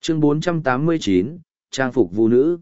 Chương 489, trang phục vu nữ.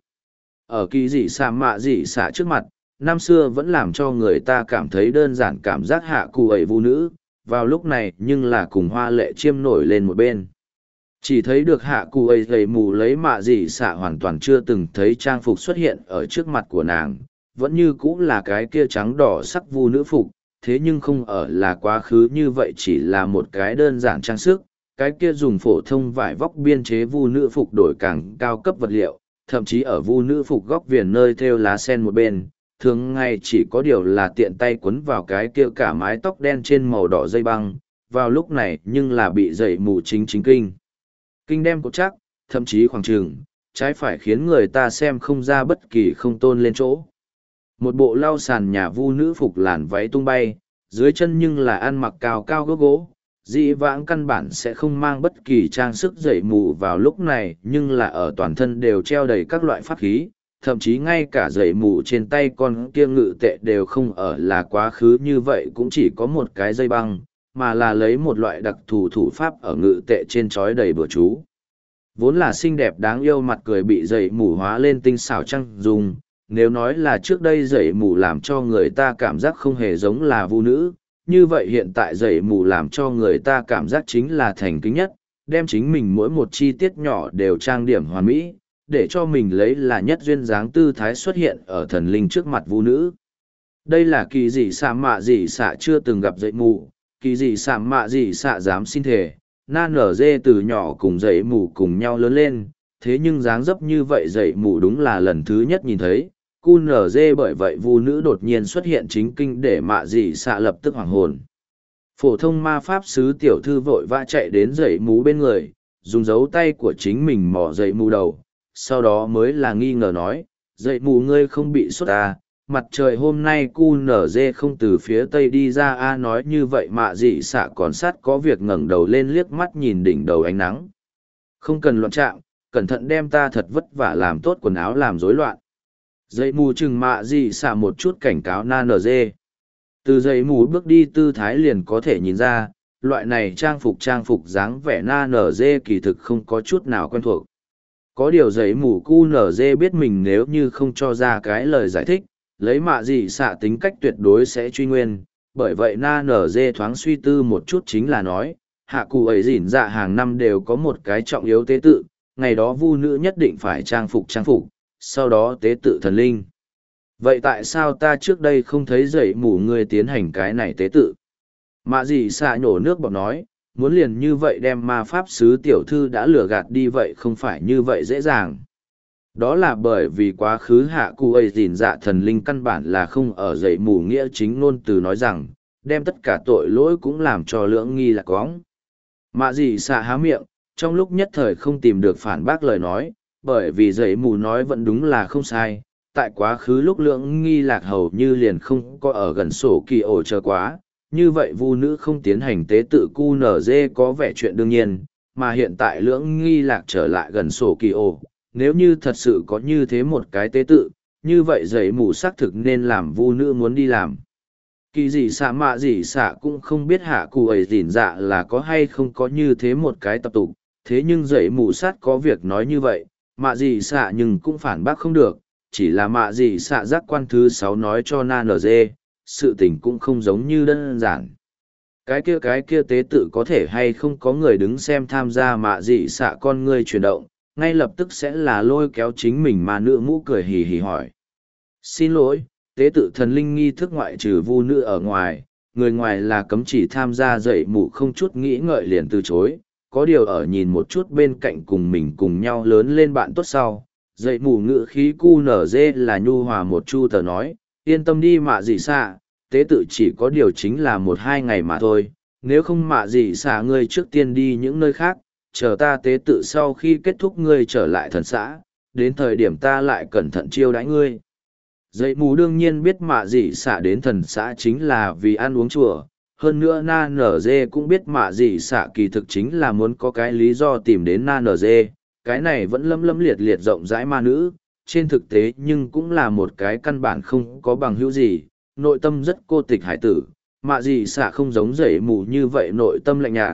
Ở kỳ dị xạ mạ dị xạ trước mặt, năm xưa vẫn làm cho người ta cảm thấy đơn giản cảm giác hạ cụ ấy vu nữ, vào lúc này nhưng là cùng hoa lệ chiêm nổi lên một bên. Chỉ thấy được hạ cụ ấy gầy mù lấy mạ dị xạ hoàn toàn chưa từng thấy trang phục xuất hiện ở trước mặt của nàng, vẫn như cũ là cái kia trắng đỏ sắc vu nữ phục, thế nhưng không ở là quá khứ như vậy chỉ là một cái đơn giản trang sức, cái kia dùng phổ thông vải vóc biên chế vu nữ phục đổi càng cao cấp vật liệu, thậm chí ở vu nữ phục góc viền nơi thêu lá sen một bên, thường ngày chỉ có điều là tiện tay quấn vào cái kia cả mái tóc đen trên màu đỏ dây băng, vào lúc này nhưng là bị dậy mù chính kinh. Kinh đem cột chắc, thậm chí khoảng trường, trái phải khiến người ta xem không ra bất kỳ không tôn lên chỗ. Một bộ lau sàn nhà vu nữ phục làn váy tung bay, dưới chân nhưng là ăn mặc cao cao gốc gỗ, dĩ vãng căn bản sẽ không mang bất kỳ trang sức dậy mù vào lúc này nhưng là ở toàn thân đều treo đầy các loại pháp khí, thậm chí ngay cả dậy mù trên tay con kia ngự tệ đều không ở là quá khứ như vậy cũng chỉ có một cái dây băng, mà là lấy một loại đặc thù thủ pháp ở ngự tệ trên trói đầy bừa chú. Vốn là xinh đẹp đáng yêu mặt cười bị dậy mù hóa lên tinh xảo trăng dùng, nếu nói là trước đây dậy mù làm cho người ta cảm giác không hề giống là vu nữ, như vậy hiện tại dậy mù làm cho người ta cảm giác chính là thành kính nhất, đem chính mình mỗi một chi tiết nhỏ đều trang điểm hoàn mỹ, để cho mình lấy là nhất duyên dáng tư thái xuất hiện ở thần linh trước mặt vu nữ. Đây là kỳ dị xạ mạ dị xạ chưa từng gặp dậy mù, kỳ dị xạ mạ dị xạ dám xin thề, na nở dê từ nhỏ cùng dậy mù cùng nhau lớn lên, thế nhưng dáng dấp như vậy dậy mù đúng là lần thứ nhất nhìn thấy. Cu nở dê bởi vậy vu nữ đột nhiên xuất hiện chính kinh để mạ dị xạ lập tức hoảng hồn. Phổ thông ma pháp sứ tiểu thư vội vã chạy đến dậy mù bên người, dùng dấu tay của chính mình mò dậy mù đầu, sau đó mới là nghi ngờ nói, dậy mù ngươi không bị sốt à, mặt trời hôm nay cu nở dê không từ phía tây đi ra a nói như vậy mạ dị xạ còn sát có việc ngẩng đầu lên liếc mắt nhìn đỉnh đầu ánh nắng. Không cần loạn trạng, cẩn thận đem ta thật vất vả làm tốt quần áo làm rối loạn. Dậy mù chừng mạ dị xạ một chút cảnh cáo na nở dê. Từ dậy mù bước đi tư thái liền có thể nhìn ra, loại này trang phục dáng vẻ na nở dê kỳ thực không có chút nào quen thuộc. Có điều dậy mù cu nở dê biết mình nếu như không cho ra cái lời giải thích, lấy mạ dị xạ tính cách tuyệt đối sẽ truy nguyên, bởi vậy na nở dê thoáng suy tư một chút chính là nói, hạ cụ ấy dỉn dạ hàng năm đều có một cái trọng yếu tế tự, ngày đó vu nữ nhất định phải trang phục, sau đó tế tự thần linh. Vậy tại sao ta trước đây không thấy dậy mù người tiến hành cái này tế tự? Mạ dị xạ nhổ nước bọt nói, muốn liền như vậy đem ma pháp sứ tiểu thư đã lừa gạt đi vậy không phải như vậy dễ dàng. Đó là bởi vì quá khứ hạ cụ ấy dìn dạ thần linh căn bản là không ở dậy mù nghĩa chính ngôn từ nói rằng, đem tất cả tội lỗi cũng làm cho lưỡng nghi là cóng. Mạ dị xạ há miệng, trong lúc nhất thời không tìm được phản bác lời nói, bởi vì dậy mù nói vẫn đúng là không sai, tại quá khứ lúc lưỡng nghi lạc hầu như liền không có ở gần sổ kỳ ổ chờ quá, như vậy vu nữ không tiến hành tế tự cu nở dê có vẻ chuyện đương nhiên, mà hiện tại lưỡng nghi lạc trở lại gần sổ kỳ ổ, nếu như thật sự có như thế một cái tế tự, như vậy dậy mù xác thực nên làm vu nữ muốn đi làm. Kỳ dị xạ mạ dị xạ cũng không biết hạ cụ ấy dỉn dạ là có hay không có như thế một cái tập tục, thế nhưng dậy mù sát có việc nói như vậy, mạ dị xạ nhưng cũng phản bác không được, chỉ là mạ dị xạ giác quan thứ 6 nói cho na nở dê, sự tình cũng không giống như đơn giản. Cái kia tế tự có thể hay không có người đứng xem tham gia mạ dị xạ con ngươi chuyển động, ngay lập tức sẽ là lôi kéo chính mình mà nữ mũ cười hì hì hỏi. Xin lỗi, tế tự thần linh nghi thức ngoại trừ vu nữ ở ngoài, người ngoài là cấm chỉ tham gia dậy mù không chút nghĩ ngợi liền từ chối, có điều ở nhìn một chút bên cạnh cùng mình cùng nhau lớn lên bạn tốt sau. Dậy mù ngữ khí cu nở dê là nhu hòa một chu tờ nói, yên tâm đi mạ dị xạ, tế tự chỉ có điều chính là 1-2 ngày mà thôi, nếu không mạ dị xạ ngươi trước tiên đi những nơi khác, chờ ta tế tự sau khi kết thúc ngươi trở lại thần xã, đến thời điểm ta lại cẩn thận chiêu đãi ngươi. Dậy mù đương nhiên biết mạ dị xạ đến thần xã chính là vì ăn uống chùa, hơn nữa na nở dê cũng biết mạ dị xạ kỳ thực chính là muốn có cái lý do tìm đến na nở dê, cái này vẫn lấm liệt liệt rộng rãi ma nữ, trên thực tế nhưng cũng là một cái căn bản không có bằng hữu gì, nội tâm rất cô tịch hải tử, mạ dị xạ không giống dậy mù như vậy nội tâm lạnh nhạt,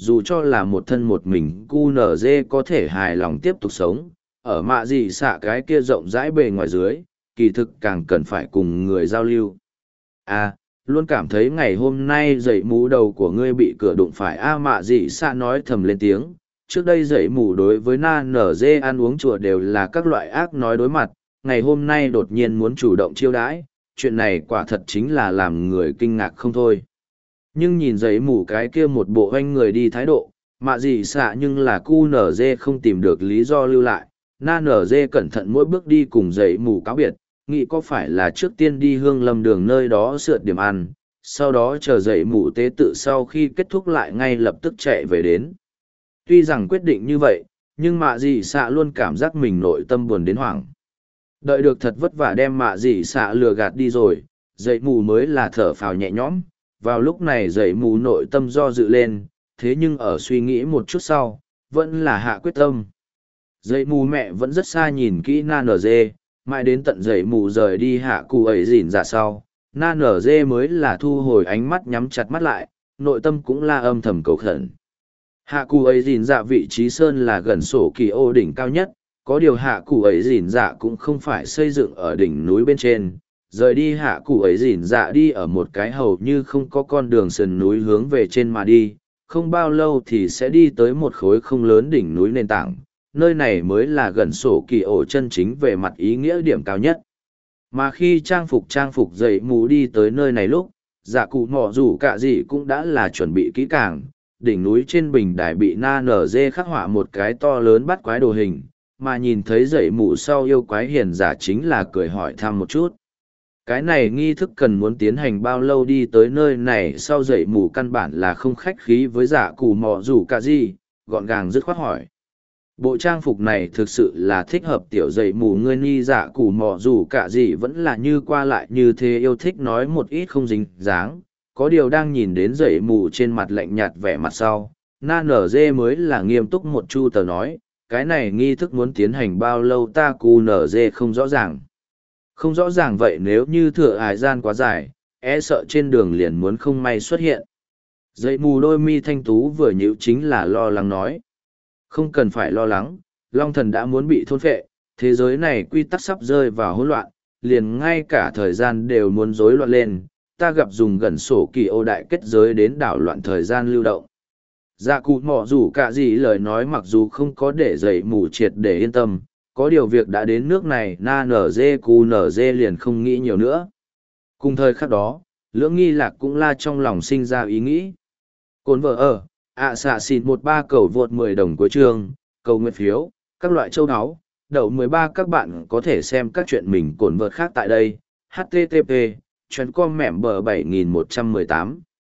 dù cho là một thân một mình QNZ có thể hài lòng tiếp tục sống, ở mạ dị xạ cái kia rộng rãi bề ngoài dưới, kỳ thực càng cần phải cùng người giao lưu. Luôn cảm thấy ngày hôm nay dậy mũ đầu của ngươi bị cửa đụng phải mạ dị xạ nói thầm lên tiếng. Trước đây dậy mũ đối với na nở dê ăn uống chùa đều là các loại ác nói đối mặt, ngày hôm nay đột nhiên muốn chủ động chiêu đãi, chuyện này quả thật chính là làm người kinh ngạc không thôi. Nhưng nhìn giấy mù cái kia một bộ anh người đi thái độ, mạ gì xạ nhưng là cu nở dê không tìm được lý do lưu lại, na nở dê cẩn thận mỗi bước đi cùng giấy mù cáo biệt, nghĩ có phải là trước tiên đi hương lâm đường nơi đó sượt điểm ăn, sau đó chờ giấy mù tế tự sau khi kết thúc lại ngay lập tức chạy về đến. Tuy rằng quyết định như vậy, nhưng mạ gì xạ luôn cảm giác mình nội tâm buồn đến hoảng. Đợi được thật vất vả đem mạ gì xạ lừa gạt đi rồi, giấy mù mới là thở phào nhẹ nhõm. Vào lúc này giấy mù nội tâm do dự lên, thế nhưng ở suy nghĩ một chút sau, vẫn là hạ quyết tâm. Giấy mù mẹ vẫn rất xa nhìn kỹ na nở dê, mãi đến tận giấy mù rời đi hạ cụ ấy dỉn ra sau, na nở dê mới là thu hồi ánh mắt nhắm chặt mắt lại, nội tâm cũng là âm thầm cầu khẩn. Hạ cụ ấy dỉn dạ vị trí sơn là gần sổ kỳ ô đỉnh cao nhất, có điều hạ cụ ấy dỉn dạ cũng không phải xây dựng ở đỉnh núi bên trên. Rời đi hạ cụ ấy dỉn dạ đi ở một cái hầu như không có con đường sườn núi hướng về trên mà đi, không bao lâu thì sẽ đi tới một khối không lớn đỉnh núi nền tảng, nơi này mới là gần sổ kỳ ổ chân chính về mặt ý nghĩa điểm cao nhất. Mà khi trang phục dậy mù đi tới nơi này lúc, dạ cụ mỏ rủ cả gì cũng đã là chuẩn bị kỹ càng, đỉnh núi trên bình đài bị na nở dê khắc họa một cái to lớn bắt quái đồ hình, mà nhìn thấy dậy mù sau yêu quái hiền giả chính là cười hỏi thăm một chút. Cái này nghi thức cần muốn tiến hành bao lâu đi tới nơi này sau dậy mù căn bản là không khách khí với giả cù mò rủ cả gì, gọn gàng dứt khoát hỏi. Bộ trang phục này thực sự là thích hợp tiểu dậy mù ngươi nghi giả cù mò rủ cả gì vẫn là như qua lại như thế yêu thích nói một ít không dính dáng, có điều đang nhìn đến dậy mù trên mặt lạnh nhạt vẻ mặt sau, na nở dê mới là nghiêm túc một chu tờ nói, cái này nghi thức muốn tiến hành bao lâu ta cù nở dê không rõ ràng. Không rõ ràng vậy nếu như thừa hải gian quá dài, e sợ trên đường liền muốn không may xuất hiện. Dậy mù đôi mi thanh tú vừa nhíu chính là lo lắng nói. Không cần phải lo lắng, Long Thần đã muốn bị thôn phệ, thế giới này quy tắc sắp rơi vào hỗn loạn, liền ngay cả thời gian đều muốn rối loạn lên, ta gặp dùng gần sổ kỳ ô đại kết giới đến đảo loạn thời gian lưu động. Dạ cụ mỏ rủ cả gì lời nói mặc dù không có để dậy mù triệt để yên tâm, có điều việc đã đến nước này na nở dê cu nở dê liền không nghĩ nhiều nữa. Cùng thời khắc đó, lưỡng nghi lạc cũng la trong lòng sinh ra ý nghĩ. Cồn vợ ở, xạ xịn 13 cầu vượt 10 đồng cuối chương, cầu nguyện phiếu, các loại châu áo, đậu 13 các bạn có thể xem các chuyện mình cồn vợt khác tại đây. HTTP, chuyến com mẻm bờ 7118.